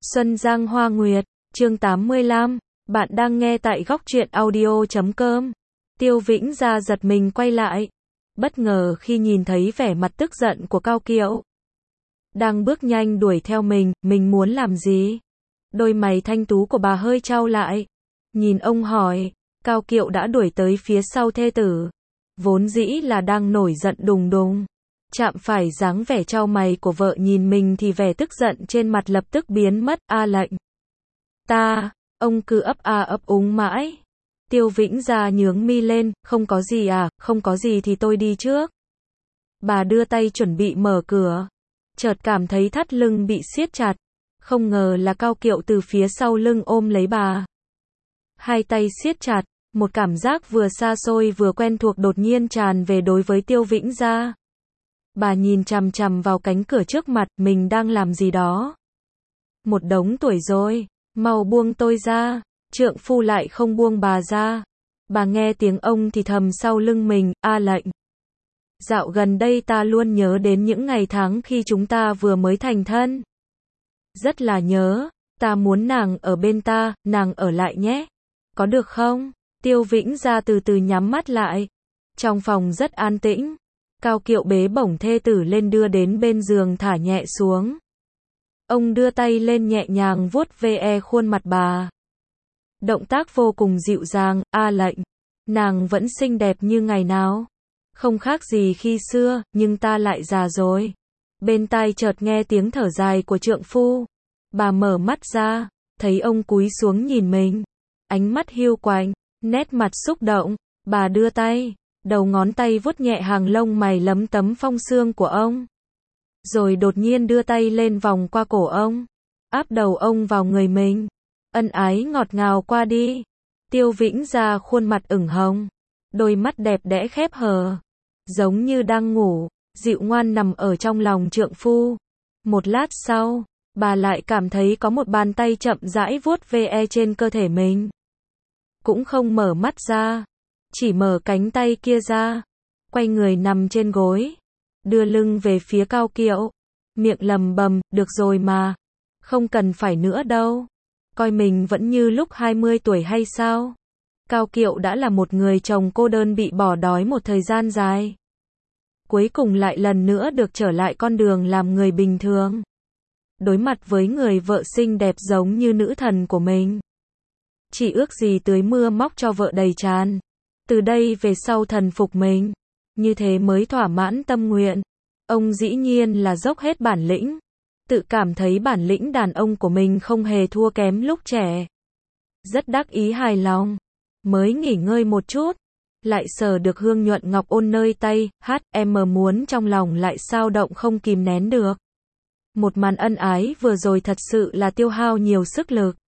Xuân Giang Hoa Nguyệt, chương 85, bạn đang nghe tại góc truyện audio.com. Tiêu Vĩnh Gia giật mình quay lại, bất ngờ khi nhìn thấy vẻ mặt tức giận của Cao Kiệu. Đang bước nhanh đuổi theo mình muốn làm gì? Đôi mày thanh tú của bà hơi chau lại. Nhìn ông hỏi, Cao Kiệu đã đuổi tới phía sau thê tử. Vốn dĩ là đang nổi giận đùng đùng. Chạm phải dáng vẻ chau mày của vợ nhìn mình thì vẻ tức giận trên mặt lập tức biến mất. Lệnh. Ông cứ ấp úng mãi. Tiêu Vĩnh Gia nhướng mi lên, không có gì à, không có gì thì tôi đi trước. Bà đưa tay chuẩn bị mở cửa. Chợt cảm thấy thắt lưng bị siết chặt. Không ngờ là Cao Kiệu từ phía sau lưng ôm lấy bà. Hai tay siết chặt, một cảm giác vừa xa xôi vừa quen thuộc đột nhiên tràn về đối với Tiêu Vĩnh Gia. Bà nhìn chằm chằm vào cánh cửa trước mặt, mình đang làm gì đó. Một đống tuổi rồi, mau buông tôi ra. Trượng phu lại không buông bà ra. Bà nghe tiếng ông thì thầm sau lưng mình, Lệnh. Dạo gần đây ta luôn nhớ đến những ngày tháng khi chúng ta vừa mới thành thân. Rất là nhớ, ta muốn nàng ở bên ta, nàng ở lại nhé. Có được không? Tiêu Vĩnh Gia từ từ nhắm mắt lại. Trong phòng rất an tĩnh. Cao Kiệu bế bổng thê tử lên đưa đến bên giường thả nhẹ xuống. Ông đưa tay lên nhẹ nhàng vuốt ve khuôn mặt bà. Động tác vô cùng dịu dàng, Lệnh. Nàng vẫn xinh đẹp như ngày nào. Không khác gì khi xưa, nhưng ta lại già rồi. Bên tai chợt nghe tiếng thở dài của trượng phu. Bà mở mắt ra, thấy ông cúi xuống nhìn mình. Ánh mắt hiu quạnh, nét mặt xúc động. Bà đưa tay, đầu ngón tay vuốt nhẹ hàng lông mày lấm tấm phong sương của ông. Rồi đột nhiên đưa tay lên vòng qua cổ ông. Áp đầu ông vào người mình. Ân ái ngọt ngào qua đi. Tiêu Vĩnh Gia khuôn mặt ửng hồng. Đôi mắt đẹp đẽ khép hờ. Giống như đang ngủ, dịu ngoan nằm ở trong lòng trượng phu. Một lát sau, bà lại cảm thấy có một bàn tay chậm rãi vuốt ve trên cơ thể mình. Cũng không mở mắt ra. Chỉ mở cánh tay kia ra. Quay người nằm trên gối. Đưa lưng về phía Cao Kiệu. Miệng lầm bầm, được rồi mà. Không cần phải nữa đâu. Coi mình vẫn như lúc 20 tuổi hay sao? Cao Kiệu đã là một người chồng cô đơn bị bỏ đói một thời gian dài. Cuối cùng lại lần nữa được trở lại con đường làm người bình thường. Đối mặt với người vợ xinh đẹp giống như nữ thần của mình. Chỉ ước gì tưới mưa móc cho vợ đầy tràn. Từ đây về sau thần phục mình. Như thế mới thỏa mãn tâm nguyện. Ông dĩ nhiên là dốc hết bản lĩnh. Tự cảm thấy bản lĩnh đàn ông của mình không hề thua kém lúc trẻ. Rất đắc ý hài lòng. Mới nghỉ ngơi một chút. Lại sờ được hương nhuận ngọc ôn nơi tay. Em muốn trong lòng lại sao động không kìm nén được. Một màn ân ái vừa rồi thật sự là tiêu hao nhiều sức lực.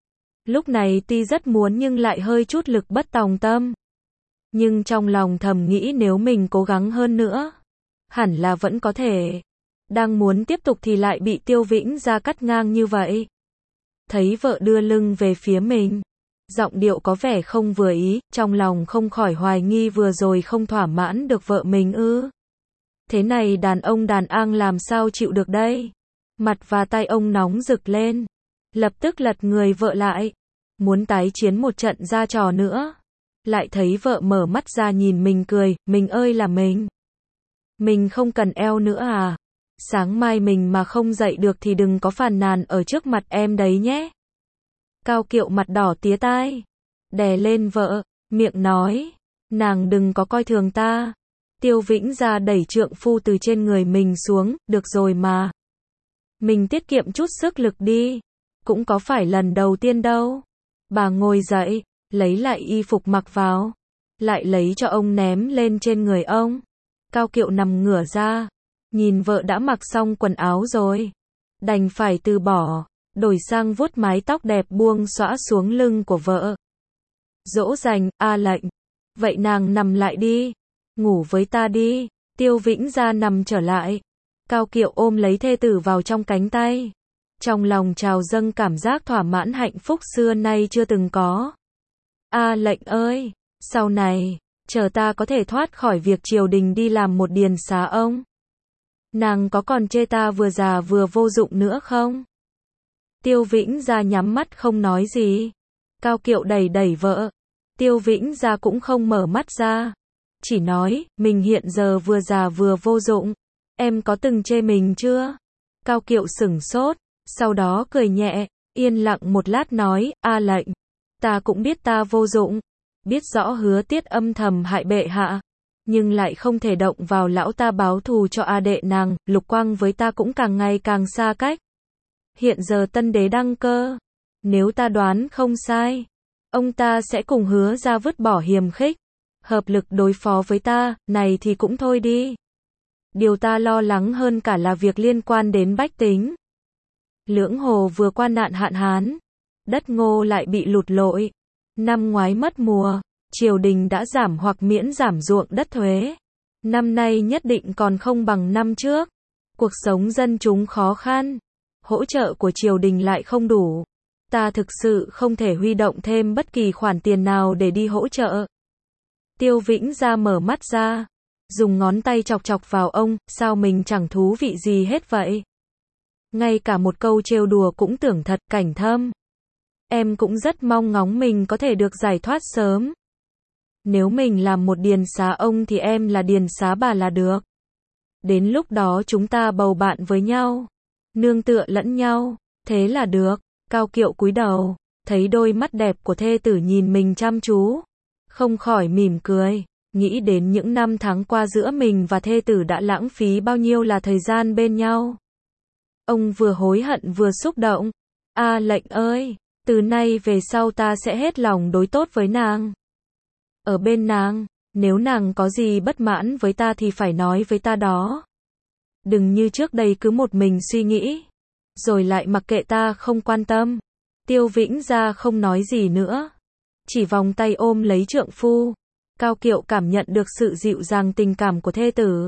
Lúc này tuy rất muốn nhưng lại hơi chút lực bất tòng tâm. Nhưng trong lòng thầm nghĩ nếu mình cố gắng hơn nữa, hẳn là vẫn có thể. Đang muốn tiếp tục thì lại bị Tiêu Vĩnh Gia cắt ngang như vậy. Thấy vợ đưa lưng về phía mình, giọng điệu có vẻ không vừa ý, trong lòng không khỏi hoài nghi vừa rồi không thỏa mãn được vợ mình ư. Thế này đàn ông đàn ang làm sao chịu được đây. Mặt và tay ông nóng rực lên. Lập tức lật người vợ lại. Muốn tái chiến một trận ra trò nữa. Lại thấy vợ mở mắt ra nhìn mình cười, mình ơi là mình. Mình không cần eo nữa à? Sáng mai mình mà không dậy được thì đừng có phàn nàn ở trước mặt em đấy nhé. Cao Kiệu mặt đỏ tía tai. Đè lên vợ, miệng nói. Nàng đừng có coi thường ta. Tiêu Vĩnh Gia đẩy trượng phu từ trên người mình xuống, được rồi mà. Mình tiết kiệm chút sức lực đi. Cũng có phải lần đầu tiên đâu. Bà ngồi dậy, lấy lại y phục mặc vào. Lại lấy cho ông ném lên trên người ông. Cao Kiệu nằm ngửa ra. Nhìn vợ đã mặc xong quần áo rồi. Đành phải từ bỏ. Đổi sang vuốt mái tóc đẹp buông xõa xuống lưng của vợ. Dỗ dành, Lệnh. Vậy nàng nằm lại đi. Ngủ với ta đi. Tiêu Vĩnh Gia nằm trở lại. Cao Kiệu ôm lấy thê tử vào trong cánh tay. Trong lòng trào dâng cảm giác thỏa mãn hạnh phúc xưa nay chưa từng có. Lệnh ơi, sau này, chờ ta có thể thoát khỏi việc triều đình đi làm một điền xá ông. Nàng có còn chê ta vừa già vừa vô dụng nữa không? Tiêu Vĩnh Gia nhắm mắt không nói gì. Cao Kiệu đẩy đẩy vợ. Tiêu Vĩnh Gia cũng không mở mắt ra. Chỉ nói, mình hiện giờ vừa già vừa vô dụng. Em có từng chê mình chưa? Cao Kiệu sửng sốt, sau đó cười nhẹ, yên lặng một lát nói, A Lệnh. Ta cũng biết ta vô dụng. Biết rõ Hứa Tiết âm thầm hại bệ hạ. Nhưng lại không thể động vào lão ta báo thù cho A đệ nàng, Lục Quang với ta cũng càng ngày càng xa cách. Hiện giờ tân đế đăng cơ. Nếu ta đoán không sai, ông ta sẽ cùng Hứa ra vứt bỏ hiềm khích. Hợp lực đối phó với ta, này thì cũng thôi đi. Điều ta lo lắng hơn cả là việc liên quan đến bách tính. Lưỡng Hồ vừa qua nạn hạn hán. Đất ngô lại bị lụt lội. Năm ngoái mất mùa, triều đình đã giảm hoặc miễn giảm ruộng đất thuế. Năm nay nhất định còn không bằng năm trước. Cuộc sống dân chúng khó khăn. Hỗ trợ của triều đình lại không đủ. Ta thực sự không thể huy động thêm bất kỳ khoản tiền nào để đi hỗ trợ. Tiêu Vĩnh Gia mở mắt ra. Dùng ngón tay chọc chọc vào ông, sao mình chẳng thú vị gì hết vậy? Ngay cả một câu trêu đùa cũng tưởng thật, Cảnh Thâm. Em cũng rất mong ngóng mình có thể được giải thoát sớm. Nếu mình làm một điền xá ông thì em là điền xá bà là được. Đến lúc đó chúng ta bầu bạn với nhau. Nương tựa lẫn nhau. Thế là được. Cao Kiệu cúi đầu. Thấy đôi mắt đẹp của thê tử nhìn mình chăm chú. Không khỏi mỉm cười. Nghĩ đến những năm tháng qua giữa mình và thê tử đã lãng phí bao nhiêu là thời gian bên nhau. Ông vừa hối hận vừa xúc động. A Lệnh ơi, từ nay về sau ta sẽ hết lòng đối tốt với nàng. Ở bên nàng, nếu nàng có gì bất mãn với ta thì phải nói với ta đó. Đừng như trước đây cứ một mình suy nghĩ, rồi lại mặc kệ ta không quan tâm. Tiêu Vĩnh Gia không nói gì nữa, chỉ vòng tay ôm lấy trượng phu. Cao Kiệu cảm nhận được sự dịu dàng tình cảm của thê tử.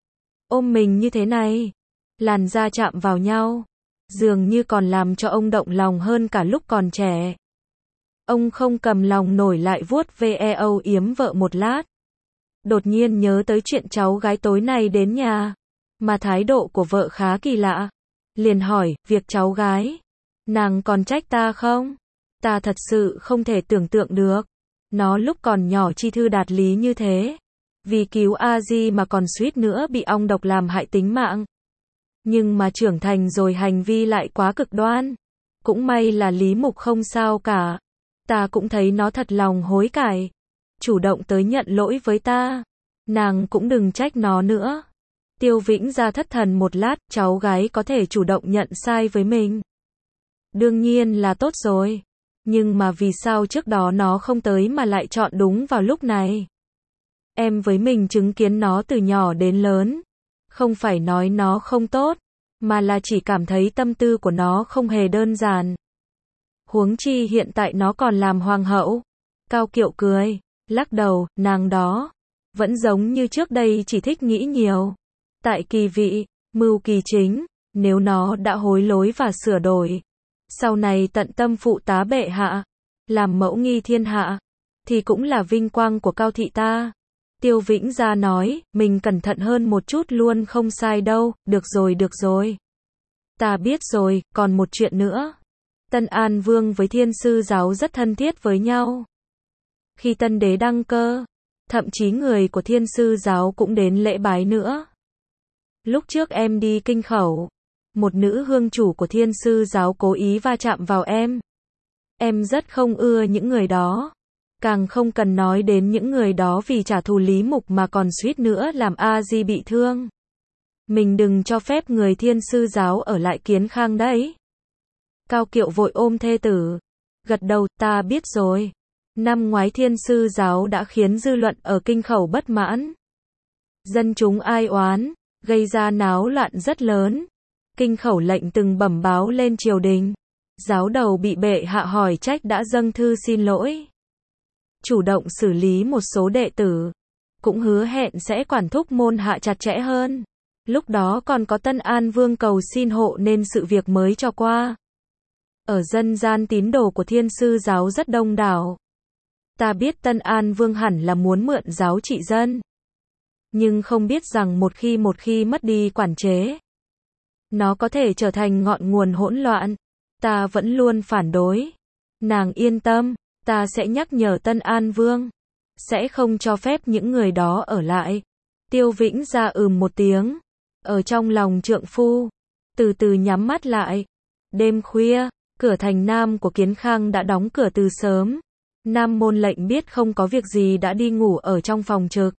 Ôm mình như thế này, làn da chạm vào nhau, dường như còn làm cho ông động lòng hơn cả lúc còn trẻ. Ông không cầm lòng nổi lại vuốt ve âu yếm vợ một lát. Đột nhiên nhớ tới chuyện cháu gái tối nay đến nhà, mà thái độ của vợ khá kỳ lạ. Liền hỏi, việc cháu gái, nàng còn trách ta không? Ta thật sự không thể tưởng tượng được. Nó lúc còn nhỏ chi thư đạt lý như thế. Vì cứu A Di mà còn suýt nữa bị ong độc làm hại tính mạng. Nhưng mà trưởng thành rồi hành vi lại quá cực đoan. Cũng may là Lý Mục không sao cả. Ta cũng thấy nó thật lòng hối cải. Chủ động tới nhận lỗi với ta. Nàng cũng đừng trách nó nữa. Tiêu Vĩnh Gia thất thần một lát, cháu gái có thể chủ động nhận sai với mình. Đương nhiên là tốt rồi. Nhưng mà vì sao trước đó nó không tới mà lại chọn đúng vào lúc này? Em với mình chứng kiến nó từ nhỏ đến lớn. Không phải nói nó không tốt, mà là chỉ cảm thấy tâm tư của nó không hề đơn giản. Huống chi hiện tại nó còn làm hoàng hậu. Cao Kiệu cười, lắc đầu, nàng đó vẫn giống như trước đây chỉ thích nghĩ nhiều. Tại kỳ vị, mưu kỳ chính, nếu nó đã hối lỗi và sửa đổi, sau này tận tâm phụ tá bệ hạ, làm mẫu nghi thiên hạ, thì cũng là vinh quang của Cao thị ta. Tiêu Vĩnh Gia nói, mình cẩn thận hơn một chút luôn không sai đâu, được rồi. Ta biết rồi, còn một chuyện nữa. Tân An Vương với Thiên Sư Giáo rất thân thiết với nhau. Khi tân đế đăng cơ, thậm chí người của Thiên Sư Giáo cũng đến lễ bái nữa. Lúc trước em đi Kinh Khẩu, một nữ hương chủ của Thiên Sư Giáo cố ý va chạm vào em. Em rất không ưa những người đó. Càng không cần nói đến những người đó vì trả thù Lý Mục mà còn suýt nữa làm A Di bị thương. Mình đừng cho phép người Thiên Sư Giáo ở lại Kiến Khang đấy. Cao Kiệu vội ôm thê tử. Gật đầu, ta biết rồi. Năm ngoái Thiên Sư Giáo đã khiến dư luận ở Kinh Khẩu bất mãn. Dân chúng ai oán, gây ra náo loạn rất lớn. Kinh Khẩu lệnh từng bẩm báo lên triều đình. Giáo đầu bị bệ hạ hỏi trách đã dâng thư xin lỗi. Chủ động xử lý một số đệ tử. Cũng hứa hẹn sẽ quản thúc môn hạ chặt chẽ hơn. Lúc đó còn có Tân An Vương cầu xin hộ nên sự việc mới cho qua. Ở dân gian tín đồ của Thiên Sư Giáo rất đông đảo. Ta biết Tân An Vương hẳn là muốn mượn giáo trị dân. Nhưng không biết rằng một khi mất đi quản chế, nó có thể trở thành ngọn nguồn hỗn loạn. ta vẫn luôn phản đối. Nàng yên tâm, ta sẽ nhắc nhở Tân An Vương, sẽ không cho phép những người đó ở lại. Tiêu Vĩnh Gia một tiếng, ở trong lòng trượng phu, từ từ nhắm mắt lại. Đêm khuya, cửa thành nam của Kiến Khang đã đóng cửa từ sớm. Nam môn lệnh biết không có việc gì đã đi ngủ ở trong phòng trực.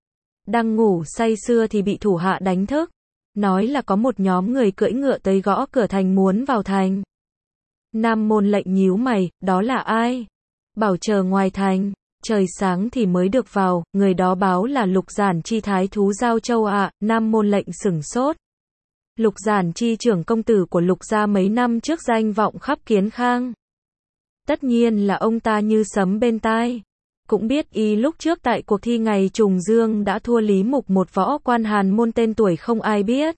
Đang ngủ say sưa thì bị thủ hạ đánh thức, nói là có một nhóm người cưỡi ngựa tới gõ cửa thành muốn vào thành. Nam môn lệnh nhíu mày, đó là ai? Bảo chờ ngoài thành, trời sáng thì mới được vào, người đó báo là Lục Giản Chi thái thú Giao Châu ạ. Nam môn lệnh sửng sốt. Lục Giản Chi trưởng công tử của Lục gia mấy năm trước danh vọng khắp Kiến Khang. Tất nhiên là ông ta như sấm bên tai. Cũng biết y lúc trước tại cuộc thi ngày trùng dương đã thua Lý Mục, một võ quan Hàn môn tên tuổi không ai biết.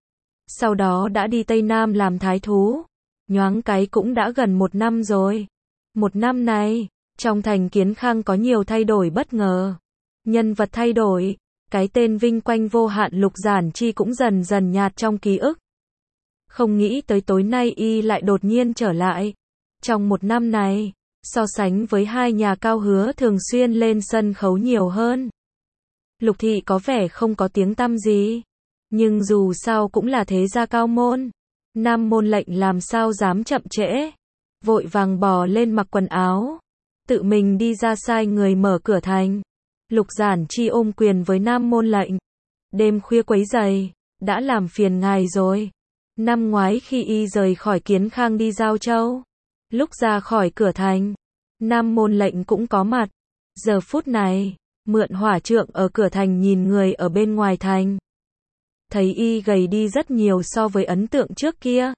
Sau đó đã đi Tây Nam làm thái thú. Nhoáng cái cũng đã gần 1 năm rồi. 1 năm này, trong thành Kiến Khang có nhiều thay đổi bất ngờ. Nhân vật thay đổi, cái tên vinh quanh vô hạn Lục Giản Chi cũng dần dần nhạt trong ký ức. Không nghĩ tới tối nay y lại đột nhiên trở lại. Trong 1 năm này, so sánh với hai nhà Cao Hứa thường xuyên lên sân khấu nhiều hơn. Lục thị có vẻ không có tiếng tăm gì, nhưng dù sao cũng là thế gia cao môn. Nam môn lệnh làm sao dám chậm trễ, vội vàng bò lên mặc quần áo, tự mình đi ra sai người mở cửa thành. Lục Giản Chi ôm quyền với Nam môn lệnh, đêm khuya quấy rầy, đã làm phiền ngài rồi. Năm ngoái khi y rời khỏi Kiến Khang đi Giao Châu, lúc ra khỏi cửa thành, Nam môn lệnh cũng có mặt. Giờ phút này, mượn hỏa trượng ở cửa thành nhìn người ở bên ngoài thành. Thấy y gầy đi rất nhiều so với ấn tượng trước kia.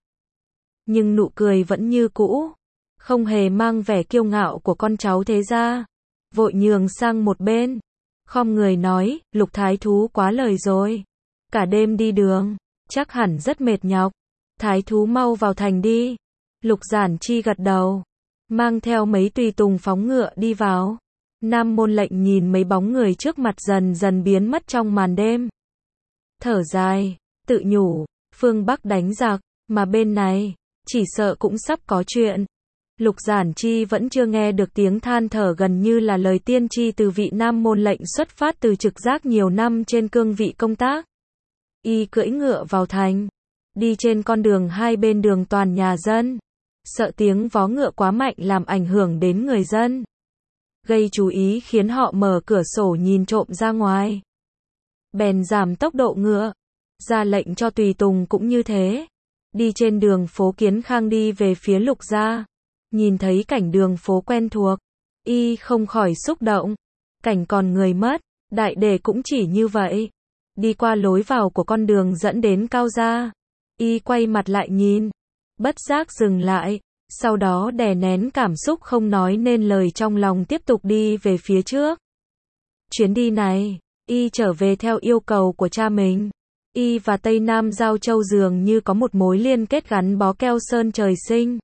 Nhưng nụ cười vẫn như cũ, không hề mang vẻ kiêu ngạo của con cháu thế gia. Vội nhường sang một bên, khom người nói, Lục thái thú quá lời rồi. Cả đêm đi đường, chắc hẳn rất mệt nhọc. Thái thú mau vào thành đi. Lục Giản Chi gật đầu, mang theo mấy tùy tùng phóng ngựa đi vào. Nam môn lệnh nhìn mấy bóng người trước mặt dần dần biến mất trong màn đêm. Thở dài, tự nhủ, phương Bắc đánh giặc, mà bên này, chỉ sợ cũng sắp có chuyện. Lục Giản Chi vẫn chưa nghe được tiếng than thở gần như là lời tiên tri từ vị Nam môn lệnh xuất phát từ trực giác nhiều năm trên cương vị công tác. Y cưỡi ngựa vào thành, đi trên con đường hai bên đường toàn nhà dân. Sợ tiếng vó ngựa quá mạnh làm ảnh hưởng đến người dân, gây chú ý khiến họ mở cửa sổ nhìn trộm ra ngoài. Bèn giảm tốc độ ngựa, ra lệnh cho tùy tùng cũng như thế. Đi trên đường phố Kiến Khang đi về phía Lục gia, nhìn thấy cảnh đường phố quen thuộc, y không khỏi xúc động. Cảnh còn người mất, đại đề cũng chỉ như vậy. Đi qua lối vào của con đường dẫn đến Cao gia, y quay mặt lại nhìn, bất giác dừng lại, sau đó đè nén cảm xúc không nói nên lời trong lòng tiếp tục đi về phía trước. Chuyến đi này, y trở về theo yêu cầu của cha mình. Y và Tây Nam Giao Châu dường như có một mối liên kết gắn bó keo sơn trời sinh.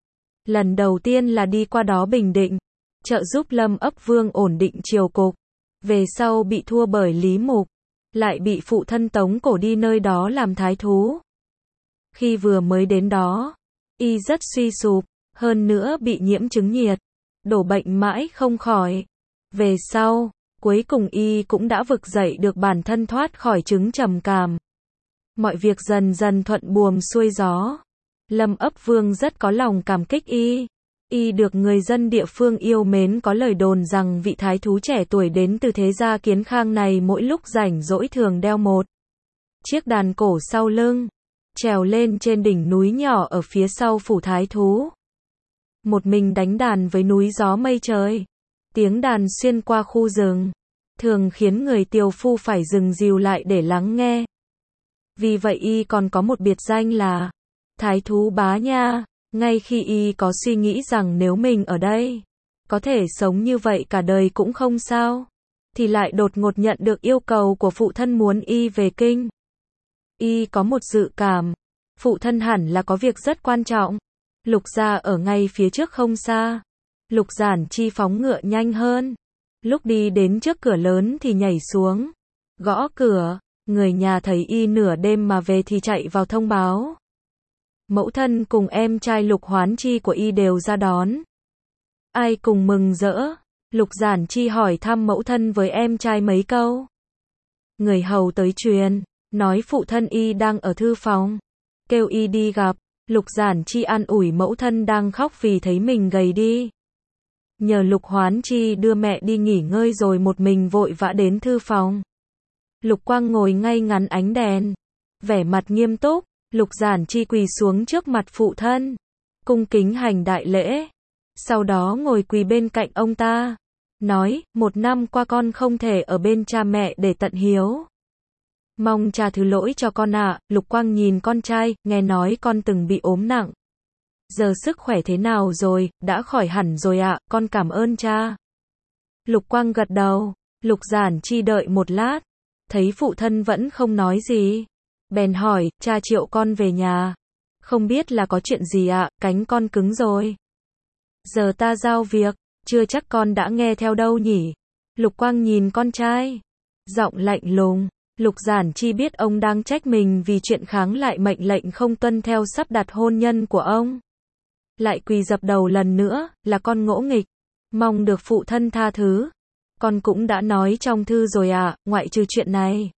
Lần đầu tiên là đi qua đó bình định, trợ giúp Lâm Ấp Vương ổn định triều cục. Về sau bị thua bởi Lý Mục, lại bị phụ thân tống cổ đi nơi đó làm thái thú. Khi vừa mới đến đó, y rất suy sụp, hơn nữa bị nhiễm chứng nhiệt, đổ bệnh mãi không khỏi. Về sau, cuối cùng y cũng đã vực dậy được bản thân thoát khỏi chứng trầm cảm. Mọi việc dần dần thuận buồm xuôi gió. Lâm Ấp Vương rất có lòng cảm kích y. Y được người dân địa phương yêu mến, có lời đồn rằng vị thái thú trẻ tuổi đến từ thế gia Kiến Khang này mỗi lúc rảnh rỗi thường đeo một chiếc đàn cổ sau lưng, trèo lên trên đỉnh núi nhỏ ở phía sau phủ thái thú. Một mình đánh đàn với núi gió mây trời. Tiếng đàn xuyên qua khu rừng, thường khiến người tiều phu phải dừng dìu lại để lắng nghe. Vì vậy y còn có một biệt danh là Thái thú Bá Nha. Ngay khi y có suy nghĩ rằng nếu mình ở đây, có thể sống như vậy cả đời cũng không sao, thì lại đột ngột nhận được yêu cầu của phụ thân muốn y về kinh. Y có một dự cảm, phụ thân hẳn là có việc rất quan trọng. Lục gia ở ngay phía trước không xa. Lục Giản Chi phóng ngựa nhanh hơn. Lúc đi đến trước cửa lớn thì nhảy xuống, gõ cửa. Người nhà thấy y nửa đêm mà về thì chạy vào thông báo. mẫu thân cùng em trai Lục Hoán Chi của y đều ra đón. Ai cùng mừng rỡ? Lục Giản Chi hỏi thăm mẫu thân với em trai mấy câu. Người hầu tới truyền, nói phụ thân y đang ở thư phòng, kêu y đi gặp. Lục Giản Chi an ủi mẫu thân đang khóc vì thấy mình gầy đi. Nhờ Lục Hoán Chi đưa mẹ đi nghỉ ngơi rồi một mình vội vã đến thư phòng. Lục Quang ngồi ngay ngắn ánh đèn, vẻ mặt nghiêm túc. Lục Giản Chi quỳ xuống trước mặt phụ thân, cung kính hành đại lễ. Sau đó ngồi quỳ bên cạnh ông ta, nói, 1 năm qua con không thể ở bên cha mẹ để tận hiếu. Mong cha thứ lỗi cho con ạ. Lục Quang nhìn con trai, nghe nói con từng bị ốm nặng. Giờ sức khỏe thế nào rồi, đã khỏi hẳn rồi ạ, con cảm ơn cha. Lục Quang gật đầu. Lục Giản Chi đợi một lát, thấy phụ thân vẫn không nói gì, bèn hỏi, cha triệu con về nhà. Không biết là có chuyện gì ạ, cánh con cứng rồi. Giờ ta giao việc, chưa chắc con đã nghe theo đâu nhỉ. Lục Quang nhìn con trai, giọng lạnh lùng. Lục Giản Chi biết ông đang trách mình vì chuyện kháng lại mệnh lệnh không tuân theo sắp đặt hôn nhân của ông. Lại quỳ dập đầu lần nữa, là con ngỗ nghịch, mong được phụ thân tha thứ. Con cũng đã nói trong thư rồi ạ, ngoại trừ chuyện này.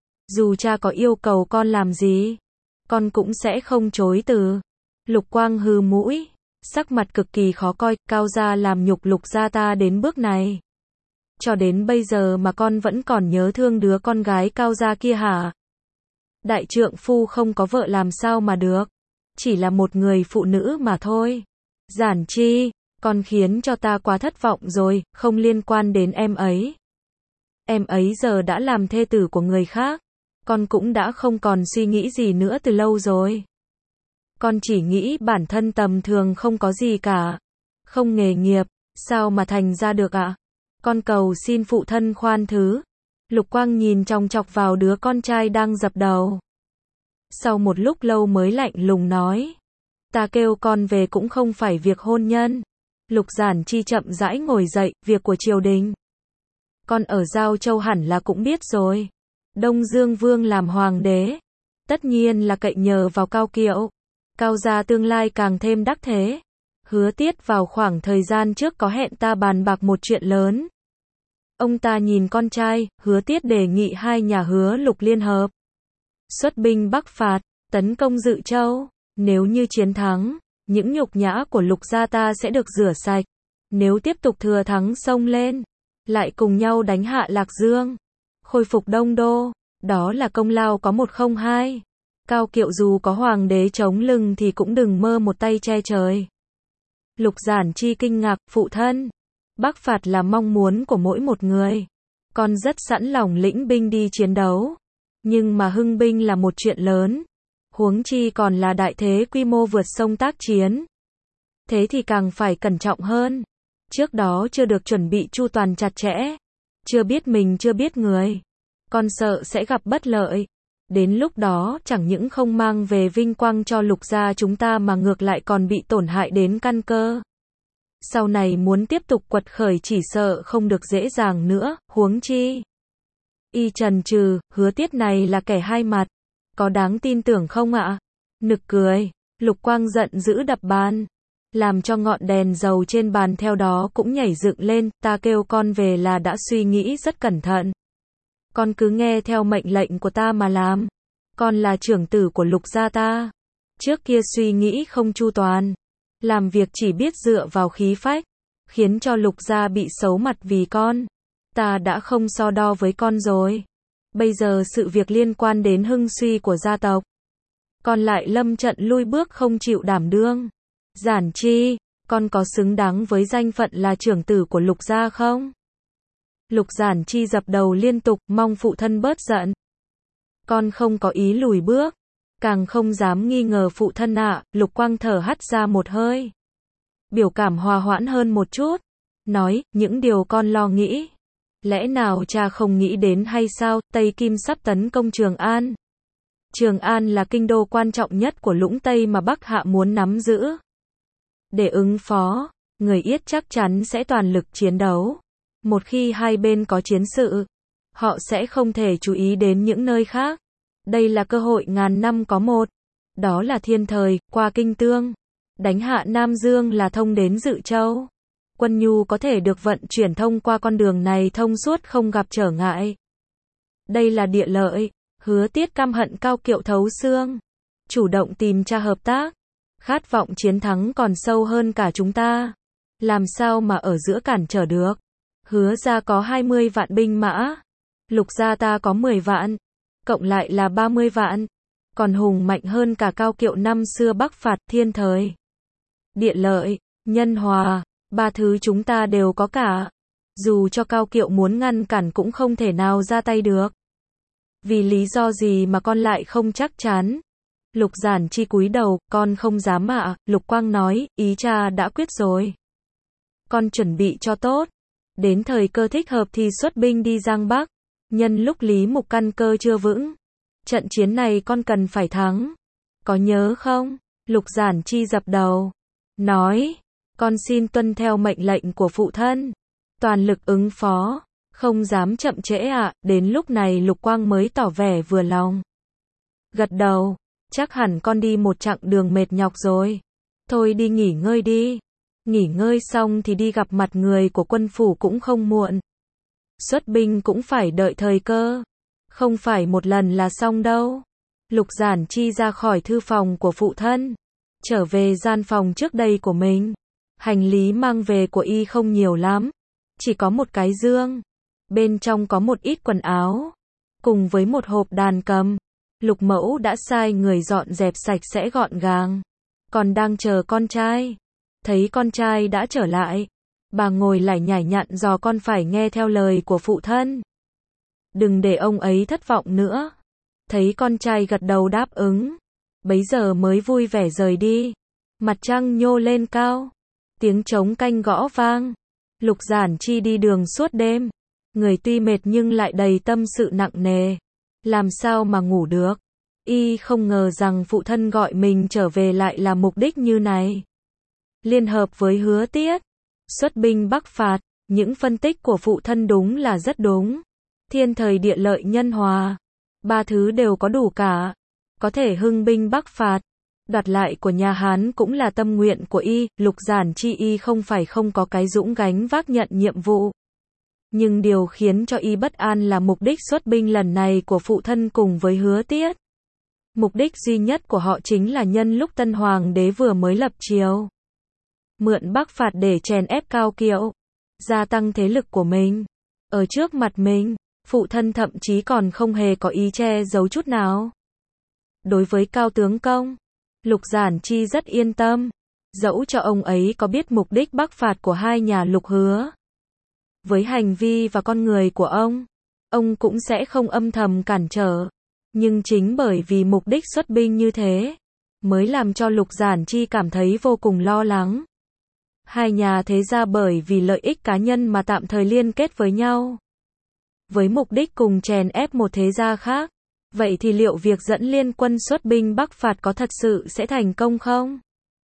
Dù cha có yêu cầu con làm gì, con cũng sẽ không chối từ. Lục Quang hừ mũi, sắc mặt cực kỳ khó coi, Cao gia làm nhục Lục gia ta đến bước này. Cho đến bây giờ mà con vẫn còn nhớ thương đứa con gái Cao gia kia hả? Đại trượng phu không có vợ làm sao mà được, chỉ là một người phụ nữ mà thôi. Giản Chi, con khiến cho ta quá thất vọng rồi, không liên quan đến em ấy. Em ấy giờ đã làm thê tử của người khác, con cũng đã không còn suy nghĩ gì nữa từ lâu rồi. Con chỉ nghĩ bản thân tầm thường không có gì cả, không nghề nghiệp, sao mà thành ra được ạ? Con cầu xin phụ thân khoan thứ. Lục Quang nhìn chòng chọc vào đứa con trai đang dập đầu. Sau một lúc lâu mới lạnh lùng nói, ta kêu con về cũng không phải việc hôn nhân. Lục Giản Chi chậm rãi ngồi dậy, việc của triều đình. Con ở Giao Châu hẳn là cũng biết rồi. Đông Dương Vương làm hoàng đế, tất nhiên là cậy nhờ vào Cao Kiệu. Cao gia tương lai càng thêm đắc thế. Hứa Tiết vào khoảng thời gian trước có hẹn ta bàn bạc một chuyện lớn. Ông ta nhìn con trai, Hứa Tiết đề nghị hai nhà Hứa Lục liên hợp, xuất binh bắc phạt, tấn công Dự Châu. Nếu như chiến thắng, những nhục nhã của Lục gia ta sẽ được rửa sạch. Nếu tiếp tục thừa thắng xông lên, lại cùng nhau đánh hạ Lạc Dương, khôi phục Đông Đô, đó là công lao có một không hai. Cao Kiệu dù có hoàng đế chống lưng thì cũng đừng mơ một tay che trời. Lục Giản Chi kinh ngạc, phụ thân, bắc phạt là mong muốn của mỗi một người. Con rất sẵn lòng lĩnh binh đi chiến đấu. Nhưng mà hưng binh là một chuyện lớn. Huống chi còn là đại thế quy mô vượt sông tác chiến. Thế thì càng phải cẩn trọng hơn. Trước đó chưa được chuẩn bị chu toàn chặt chẽ. Chưa biết mình chưa biết người. Con sợ sẽ gặp bất lợi. Đến lúc đó chẳng những không mang về vinh quang cho Lục gia chúng ta mà ngược lại còn bị tổn hại đến căn cơ. Sau này muốn tiếp tục quật khởi chỉ sợ không được dễ dàng nữa, huống chi. Y trần trừ, Hứa Tiết này là kẻ hai mặt. Có đáng tin tưởng không ạ? Nực cười, Lục Quang giận dữ đập bàn. Làm cho ngọn đèn dầu trên bàn theo đó cũng nhảy dựng lên, ta kêu con về là đã suy nghĩ rất cẩn thận. Con cứ nghe theo mệnh lệnh của ta mà làm. Con là trưởng tử của Lục gia ta. Trước kia suy nghĩ không chu toàn. Làm việc chỉ biết dựa vào khí phách. Khiến cho Lục gia bị xấu mặt vì con. Ta đã không so đo với con rồi. Bây giờ sự việc liên quan đến hưng suy của gia tộc. Con lại lâm trận lui bước không chịu đảm đương. Giản Chi, con có xứng đáng với danh phận là trưởng tử của Lục gia không? Lục Giản Chi dập đầu liên tục, mong phụ thân bớt giận. Con không có ý lùi bước, càng không dám nghi ngờ phụ thân ạ. Lục Quang thở hắt ra một hơi, biểu cảm hòa hoãn hơn một chút, nói, những điều con lo nghĩ, lẽ nào cha không nghĩ đến hay sao? Tây Kim sắp tấn công Trường An. Trường An là kinh đô quan trọng nhất của Lũng Tây mà Bắc Hạ muốn nắm giữ. Để ứng phó, người Yết chắc chắn sẽ toàn lực chiến đấu. Một khi hai bên có chiến sự, họ sẽ không thể chú ý đến những nơi khác. Đây là cơ hội ngàn năm có một. Đó là Thiên Thời, qua Kinh Tương. Đánh hạ Nam Dương là thông đến Dự Châu. Quân nhu có thể được vận chuyển thông qua con đường này thông suốt không gặp trở ngại. Đây là địa lợi. Hứa Tiết căm hận Cao Kiệu thấu xương. Chủ động tìm tra hợp tác. Khát vọng chiến thắng còn sâu hơn cả chúng ta. Làm sao mà ở giữa cản trở được. Hứa gia có 20 vạn binh mã. Lục gia ta có 10 vạn. Cộng lại là 30 vạn. Còn hùng mạnh hơn cả Cao Kiệu năm xưa bắc phạt Thiên Thời. Địa lợi, nhân hòa, ba thứ chúng ta đều có cả. Dù cho Cao Kiệu muốn ngăn cản cũng không thể nào ra tay được. Vì lý do gì mà con lại không chắc chắn? Lục Giản Chi cúi đầu, con không dám ạ. Lục Quang nói, ý cha đã quyết rồi. Con chuẩn bị cho tốt. Đến thời cơ thích hợp thì xuất binh đi Giang Bắc. Nhân lúc Lý Mục căn cơ chưa vững. Trận chiến này con cần phải thắng. Có nhớ không? Lục Giản Chi dập đầu. Nói, con xin tuân theo mệnh lệnh của phụ thân. Toàn lực ứng phó. Không dám chậm trễ ạ. Đến lúc này Lục Quang mới tỏ vẻ vừa lòng. Gật đầu. Chắc hẳn con đi một chặng đường mệt nhọc rồi. Thôi đi nghỉ ngơi đi. Nghỉ ngơi xong thì đi gặp mặt người của quân phủ cũng không muộn. Xuất binh cũng phải đợi thời cơ. Không phải một lần là xong đâu. Lục Giản Chi ra khỏi thư phòng của phụ thân. Trở về gian phòng trước đây của mình. Hành lý mang về của y không nhiều lắm. Chỉ có một cái dương. Bên trong có một ít quần áo. Cùng với một hộp đàn cầm. Lục mẫu đã sai người dọn dẹp sạch sẽ gọn gàng. Còn đang chờ con trai. Thấy con trai đã trở lại. Bà ngồi lải nhải nhặn dò con phải nghe theo lời của phụ thân. Đừng để ông ấy thất vọng nữa. Thấy con trai gật đầu đáp ứng. Bấy giờ mới vui vẻ rời đi. Mặt trăng nhô lên cao. Tiếng trống canh gõ vang. Lục Giản Chi đi đường suốt đêm. Người tuy mệt nhưng lại đầy tâm sự nặng nề. Làm sao mà ngủ được. Y không ngờ rằng phụ thân gọi mình trở về lại là mục đích như này. Liên hợp với Hứa Tiết. Xuất binh bắc phạt. Những phân tích của phụ thân đúng là rất đúng. Thiên thời địa lợi nhân hòa. Ba thứ đều có đủ cả. Có thể hưng binh bắc phạt. Đoạt lại của nhà Hán cũng là tâm nguyện của y. Lục Giản Chi y không phải không có cái dũng gánh vác nhận nhiệm vụ. Nhưng điều khiến cho y bất an là mục đích xuất binh lần này của phụ thân cùng với Hứa Tiết. Mục đích duy nhất của họ chính là nhân lúc Tân Hoàng đế vừa mới lập triều. Mượn bắc phạt để chèn ép Cao Kiệu. Gia tăng thế lực của mình. Ở trước mặt mình, phụ thân thậm chí còn không hề có ý che giấu chút nào. Đối với Cao tướng công, Lục Giản Chi rất yên tâm. Dẫu cho ông ấy có biết mục đích bắc phạt của hai nhà Lục Hứa. Với hành vi và con người của ông cũng sẽ không âm thầm cản trở. Nhưng chính bởi vì mục đích xuất binh như thế, mới làm cho Lục Giản Chi cảm thấy vô cùng lo lắng. Hai nhà thế gia bởi vì lợi ích cá nhân mà tạm thời liên kết với nhau. Với mục đích cùng chèn ép một thế gia khác. Vậy thì liệu việc dẫn liên quân xuất binh bắc phạt có thật sự sẽ thành công không?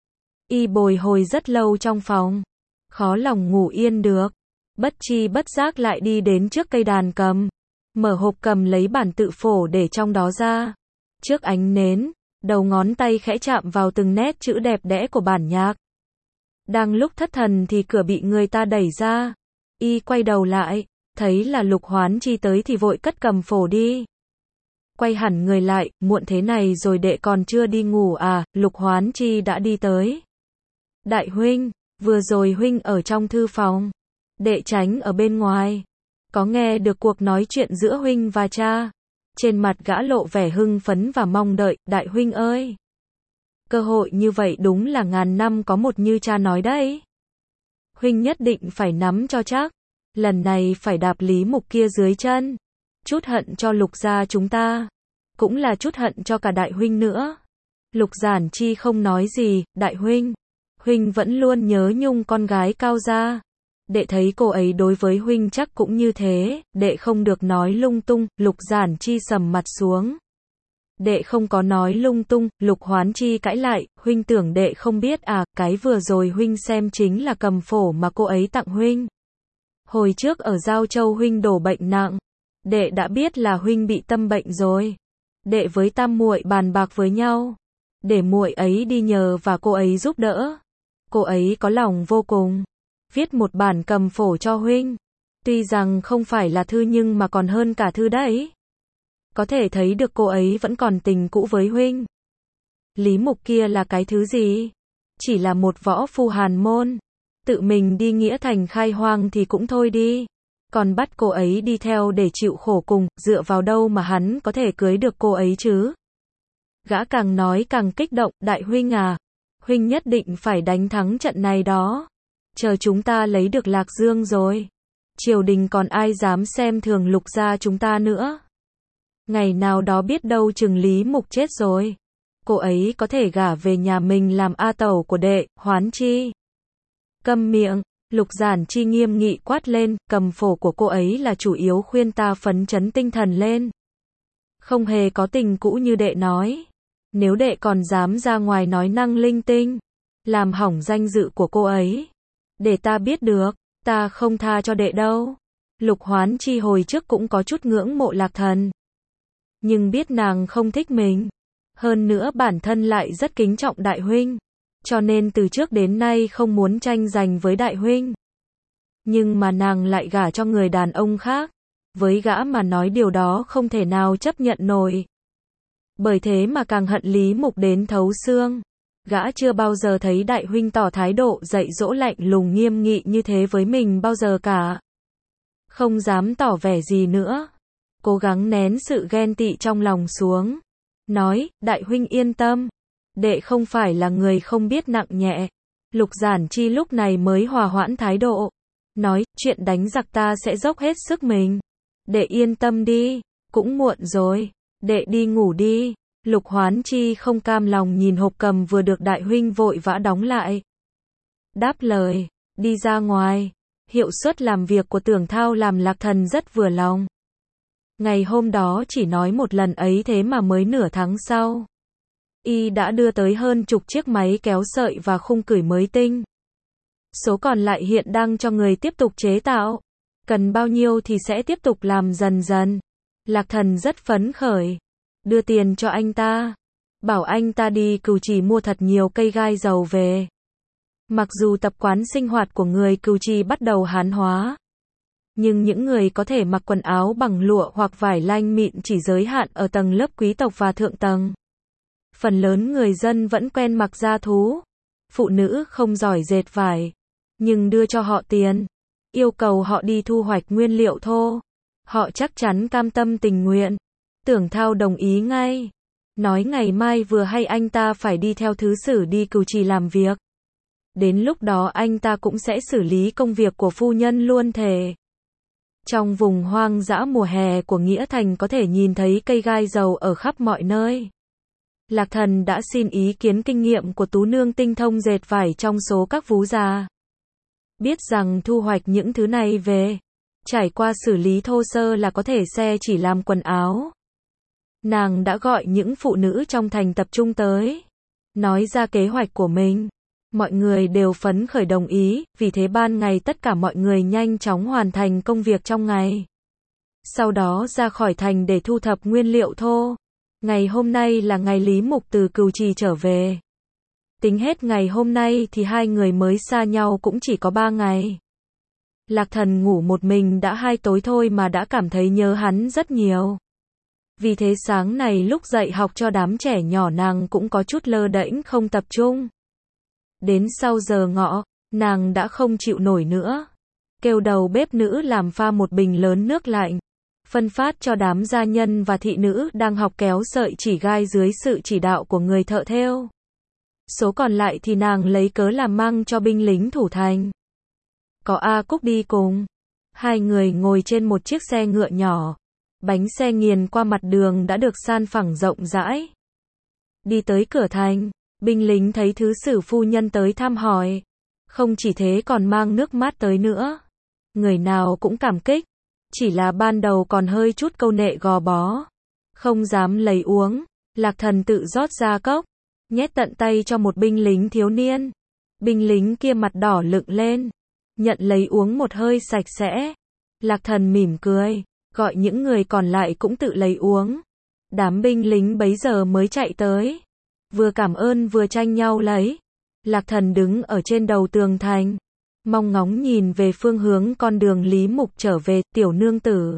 Y bồi hồi rất lâu trong phòng. Khó lòng ngủ yên được. Bất chi bất giác lại đi đến trước cây đàn cầm. Mở hộp cầm lấy bản tự phổ để trong đó ra. Trước ánh nến, đầu ngón tay khẽ chạm vào từng nét chữ đẹp đẽ của bản nhạc. Đang lúc thất thần thì cửa bị người ta đẩy ra. Y quay đầu lại, thấy là Lục Hoán Chi tới thì vội cất cầm phổ đi. Quay hẳn người lại, muộn thế này rồi đệ còn chưa đi ngủ à? Lục Hoán Chi đã đi tới. Đại huynh, vừa rồi huynh ở trong thư phòng. Đệ tránh ở bên ngoài. Có nghe được cuộc nói chuyện giữa huynh và cha. Trên mặt gã lộ vẻ hưng phấn và mong đợi. Đại huynh ơi! Cơ hội như vậy đúng là ngàn năm có một như cha nói đấy. Huynh nhất định phải nắm cho chắc. Lần này phải đạp Lý Mục kia dưới chân. Chút hận cho Lục gia chúng ta. Cũng là chút hận cho cả đại huynh nữa. Lục Giản Chi không nói gì. Đại huynh. Huynh vẫn luôn nhớ nhung con gái Cao gia. Đệ thấy cô ấy đối với huynh chắc cũng như thế. Đệ không được nói lung tung. Lục Giản Chi sầm mặt xuống. Đệ không có nói lung tung. Lục Hoán Chi cãi lại. Huynh tưởng đệ không biết à? Cái vừa rồi huynh xem chính là cầm phổ mà cô ấy tặng huynh. Hồi trước ở Giao Châu huynh đổ bệnh nặng. Đệ đã biết là huynh bị tâm bệnh rồi. Đệ với tam muội bàn bạc với nhau. để muội ấy đi nhờ và cô ấy giúp đỡ. Cô ấy có lòng vô cùng. Viết một bản cầm phổ cho huynh. Tuy rằng không phải là thư nhưng mà còn hơn cả thư đấy. Có thể thấy được cô ấy vẫn còn tình cũ với huynh. Lý Mục kia là cái thứ gì? Chỉ là một võ phu hàn môn. Tự mình đi nghĩa thành khai hoang thì cũng thôi đi. Còn bắt cô ấy đi theo để chịu khổ cùng, dựa vào đâu mà hắn có thể cưới được cô ấy chứ? Gã càng nói càng kích động, đại huynh à, huynh nhất định phải đánh thắng trận này đó. Chờ chúng ta lấy được Lạc Dương rồi. Triều đình còn ai dám xem thường Lục gia chúng ta nữa. Ngày nào đó biết đâu chừng Lý Mục chết rồi. Cô ấy có thể gả về nhà mình làm a tẩu của đệ, Hoán Chi. Câm miệng, Lục Giản Chi nghiêm nghị quát lên, cầm phổ của cô ấy là chủ yếu khuyên ta phấn chấn tinh thần lên. Không hề có tình cũ như đệ nói. Nếu đệ còn dám ra ngoài nói năng linh tinh, làm hỏng danh dự của cô ấy, để ta biết được, ta không tha cho đệ đâu. Lục Hoán Chi hồi trước cũng có chút ngưỡng mộ Lạc Thần. Nhưng biết nàng không thích mình. Hơn nữa bản thân lại rất kính trọng đại huynh. Cho nên từ trước đến nay không muốn tranh giành với đại huynh. Nhưng mà nàng lại gả cho người đàn ông khác. Với gã mà nói điều đó không thể nào chấp nhận nổi. Bởi thế mà càng hận Lý Mục đến thấu xương. Gã chưa bao giờ thấy đại huynh tỏ thái độ dạy dỗ lạnh lùng nghiêm nghị như thế với mình bao giờ cả. Không dám tỏ vẻ gì nữa. Cố gắng nén sự ghen tị trong lòng xuống. Nói, đại huynh yên tâm. Đệ không phải là người không biết nặng nhẹ. Lục Giản Chi lúc này mới hòa hoãn thái độ. Nói, chuyện đánh giặc ta sẽ dốc hết sức mình. Đệ yên tâm đi, cũng muộn rồi. Đệ đi ngủ đi. Lục Hoán Chi không cam lòng nhìn hộp cầm vừa được đại huynh vội vã đóng lại. Đáp lời, đi ra ngoài. Hiệu suất làm việc của Tưởng Thao làm Lạc Thần rất vừa lòng. Ngày hôm đó chỉ nói một lần ấy thế mà mới nửa tháng sau. Y đã đưa tới hơn chục chiếc máy kéo sợi và khung cửi mới tinh. Số còn lại hiện đang cho người tiếp tục chế tạo. Cần bao nhiêu thì sẽ tiếp tục làm dần dần. Lạc Thần rất phấn khởi. Đưa tiền cho anh ta. Bảo anh ta đi Cửu Trì mua thật nhiều cây gai dầu về. Mặc dù tập quán sinh hoạt của người Cửu Trì bắt đầu hán hóa. Nhưng những người có thể mặc quần áo bằng lụa hoặc vải lanh mịn chỉ giới hạn ở tầng lớp quý tộc và thượng tầng. Phần lớn người dân vẫn quen mặc da thú. Phụ nữ không giỏi dệt vải. Nhưng đưa cho họ tiền. Yêu cầu họ đi thu hoạch nguyên liệu thô. Họ chắc chắn cam tâm tình nguyện. Tưởng Thao đồng ý ngay. Nói ngày mai vừa hay anh ta phải đi theo thứ sử đi Cửu Trì làm việc. Đến lúc đó anh ta cũng sẽ xử lý công việc của phu nhân luôn thể. Trong vùng hoang dã mùa hè của Nghĩa Thành có thể nhìn thấy cây gai dầu ở khắp mọi nơi. Lạc Thần đã xin ý kiến kinh nghiệm của Tú Nương tinh thông dệt vải trong số các vú già. Biết rằng thu hoạch những thứ này về, trải qua xử lý thô sơ là có thể xe chỉ làm quần áo. Nàng đã gọi những phụ nữ trong thành tập trung tới, nói ra kế hoạch của mình. Mọi người đều phấn khởi đồng ý, vì thế ban ngày tất cả mọi người nhanh chóng hoàn thành công việc trong ngày. Sau đó ra khỏi thành để thu thập nguyên liệu thô. Ngày hôm nay là ngày Lý Mục từ Cửu Trì trở về. Tính hết ngày hôm nay thì hai người mới xa nhau cũng chỉ có 3 ngày. Lạc Thần ngủ một mình đã 2 tối thôi mà đã cảm thấy nhớ hắn rất nhiều. Vì thế sáng này lúc dạy học cho đám trẻ nhỏ nàng cũng có chút lơ đễnh không tập trung. Đến sau giờ ngọ, nàng đã không chịu nổi nữa. Kêu đầu bếp nữ làm pha một bình lớn nước lạnh. Phân phát cho đám gia nhân và thị nữ đang học kéo sợi chỉ gai dưới sự chỉ đạo của người thợ thêu. Số còn lại thì nàng lấy cớ làm mang cho binh lính thủ thành. Có A Cúc đi cùng. Hai người ngồi trên một chiếc xe ngựa nhỏ. Bánh xe nghiền qua mặt đường đã được san phẳng rộng rãi. Đi tới cửa thành, binh lính thấy thứ sử phu nhân tới thăm hỏi. Không chỉ thế còn mang nước mát tới nữa. Người nào cũng cảm kích. Chỉ là ban đầu còn hơi chút câu nệ gò bó. Không dám lấy uống. Lạc Thần tự rót ra cốc. Nhét tận tay cho một binh lính thiếu niên. Binh lính kia mặt đỏ lựng lên. Nhận lấy uống một hơi sạch sẽ. Lạc Thần mỉm cười. Gọi những người còn lại cũng tự lấy uống. Đám binh lính bấy giờ mới chạy tới. vừa cảm ơn vừa tranh nhau lấy. Lạc Thần đứng ở trên đầu tường thành, mong ngóng nhìn về phương hướng con đường Lý Mục trở về, tiểu nương tử.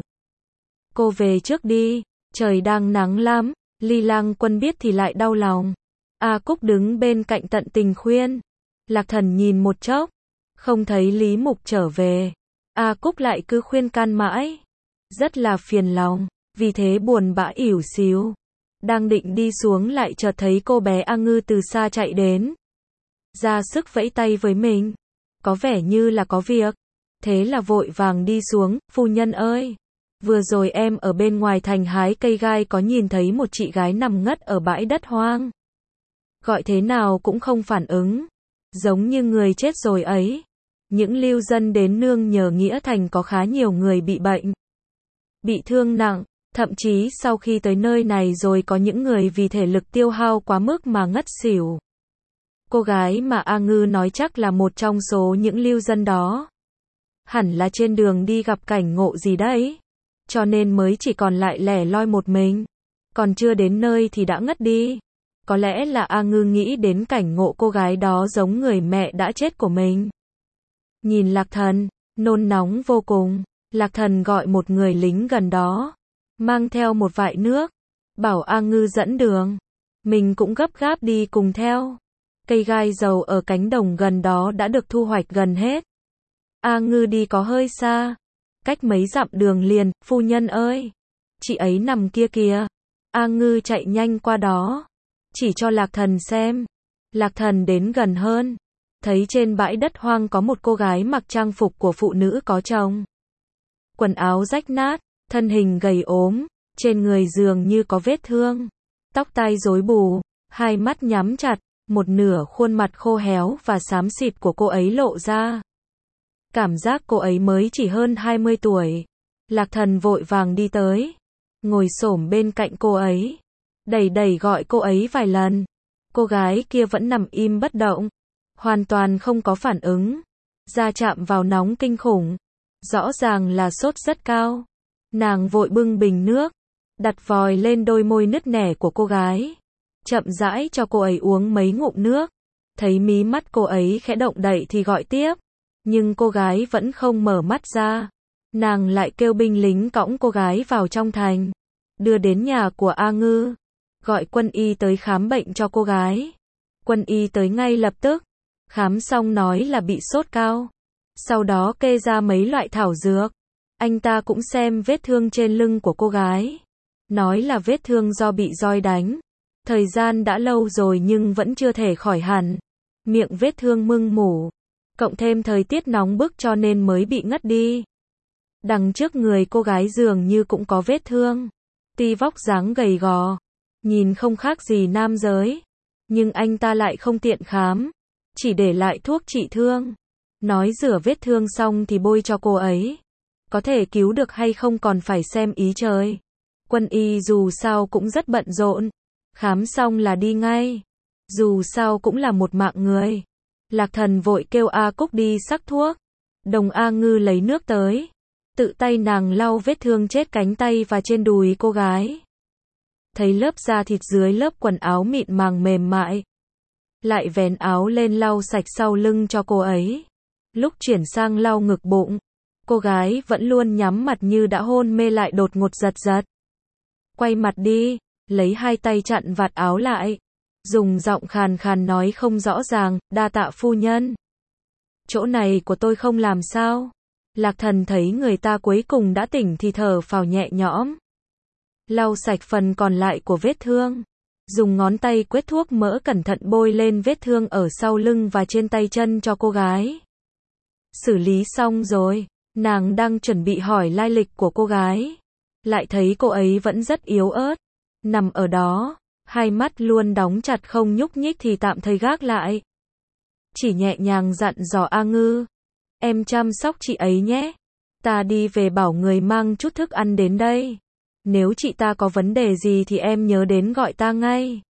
Cô về trước đi, trời đang nắng lắm, Ly Lang Quân biết thì lại đau lòng. A Cúc đứng bên cạnh tận tình khuyên. Lạc Thần nhìn một chốc, không thấy Lý Mục trở về. A Cúc lại cứ khuyên can mãi, rất là phiền lòng, vì thế buồn bã ỉu xìu. Đang định đi xuống lại chợt thấy cô bé A Ngư từ xa chạy đến, ra sức vẫy tay với mình, có vẻ như là có việc. Thế là vội vàng đi xuống, phu nhân ơi, vừa rồi em ở bên ngoài thành hái cây gai có nhìn thấy một chị gái nằm ngất ở bãi đất hoang. Gọi thế nào cũng không phản ứng, giống như người chết rồi ấy. Những lưu dân đến nương nhờ nghĩa thành có khá nhiều người bị bệnh, bị thương nặng, thậm chí sau khi tới nơi này rồi có những người vì thể lực tiêu hao quá mức mà ngất xỉu. Cô gái mà A Ngư nói chắc là một trong số những lưu dân đó. Hẳn là trên đường đi gặp cảnh ngộ gì đấy, cho nên mới chỉ còn lại lẻ loi một mình, còn chưa đến nơi thì đã ngất đi. Có lẽ là A Ngư nghĩ đến cảnh ngộ cô gái đó giống người mẹ đã chết của mình. Nhìn Lạc Thần, nôn nóng vô cùng, Lạc Thần gọi một người lính gần đó, mang theo một vại nước, bảo A Ngư dẫn đường. Mình cũng gấp gáp đi cùng theo. Cây gai dầu ở cánh đồng gần đó đã được thu hoạch gần hết. A Ngư đi có hơi xa, cách mấy dặm đường liền, phu nhân ơi, chị ấy nằm kia kìa. A Ngư chạy nhanh qua đó, chỉ cho Lạc Thần xem. Lạc Thần đến gần hơn, thấy trên bãi đất hoang có một cô gái mặc trang phục của phụ nữ có chồng. Quần áo rách nát, thân hình gầy ốm, trên người dường như có vết thương, tóc tai rối bù, hai mắt nhắm chặt, một nửa khuôn mặt khô héo và xám xịt của cô ấy lộ ra. Cảm giác cô ấy mới chỉ hơn 20 tuổi. Lạc Thần vội vàng đi tới, ngồi xổm bên cạnh cô ấy, đẩy đẩy gọi cô ấy vài lần. Cô gái kia vẫn nằm im bất động, hoàn toàn không có phản ứng. Da chạm vào nóng kinh khủng, rõ ràng là sốt rất cao. Nàng vội bưng bình nước, đặt vòi lên đôi môi nứt nẻ của cô gái, chậm rãi cho cô ấy uống mấy ngụm nước. Thấy mí mắt cô ấy khẽ động đậy thì gọi tiếp, nhưng cô gái vẫn không mở mắt ra. Nàng lại kêu binh lính cõng cô gái vào trong thành, đưa đến nhà của A Ngư, gọi quân y tới khám bệnh cho cô gái. Quân y tới ngay lập tức, khám xong nói là bị sốt cao, sau đó kê ra mấy loại thảo dược. Anh ta cũng xem vết thương trên lưng của cô gái, nói là vết thương do bị roi đánh, thời gian đã lâu rồi nhưng vẫn chưa thể khỏi hẳn, miệng vết thương mưng mủ, cộng thêm thời tiết nóng bức cho nên mới bị ngất đi. Đằng trước người cô gái dường như cũng có vết thương, tuy vóc dáng gầy gò, nhìn không khác gì nam giới, nhưng anh ta lại không tiện khám, chỉ để lại thuốc trị thương, nói rửa vết thương xong thì bôi cho cô ấy. Có thể cứu được hay không còn phải xem ý trời. Quân y dù sao cũng rất bận rộn, khám xong là đi ngay, dù sao cũng là một mạng người. Lạc Thần vội kêu A Cúc đi xắc thuốc, đồng A Ngư lấy nước tới, tự tay nàng lau vết thương chết cánh tay và trên đùi cô gái. Thấy lớp da thịt dưới lớp quần áo mịn màng mềm mại, lại vén áo lên lau sạch sau lưng cho cô ấy. Lúc chuyển sang lau ngực bụng, cô gái vẫn luôn nhắm mặt như đã hôn mê lại đột ngột giật giật. Quay mặt đi, lấy hai tay chặn vạt áo lại, dùng giọng khàn khàn nói không rõ ràng, đa tạ phu nhân. Chỗ này của tôi không làm sao. Lạc Thần thấy người ta cuối cùng đã tỉnh thì thở phào nhẹ nhõm. Lau sạch phần còn lại của vết thương, dùng ngón tay quét thuốc mỡ cẩn thận bôi lên vết thương ở sau lưng và trên tay chân cho cô gái. Xử lý xong rồi, nàng đang chuẩn bị hỏi lai lịch của cô gái, lại thấy cô ấy vẫn rất yếu ớt, nằm ở đó, hai mắt luôn đóng chặt không nhúc nhích thì tạm thời gác lại. Chỉ nhẹ nhàng dặn dò A Ngư, em chăm sóc chị ấy nhé, ta đi về bảo người mang chút thức ăn đến đây. Nếu chị ta có vấn đề gì thì em nhớ đến gọi ta ngay.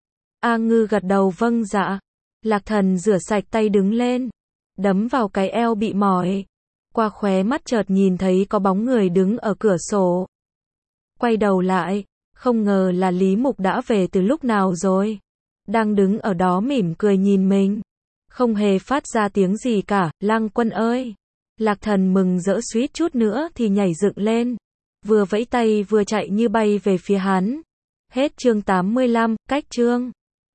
A Ngư gật đầu vâng dạ. Lạc Thần rửa sạch tay đứng lên, đấm vào cái eo bị mỏi. Qua khóe mắt chợt nhìn thấy có bóng người đứng ở cửa sổ. Quay đầu lại, không ngờ là Lý Mục đã về từ lúc nào rồi. đang đứng ở đó mỉm cười nhìn mình. Không hề phát ra tiếng gì cả, Lăng Quân ơi. Lạc Thần mừng rỡ suýt chút nữa thì nhảy dựng lên. Vừa vẫy tay vừa chạy như bay về phía hắn. Hết chương 85, cách chương.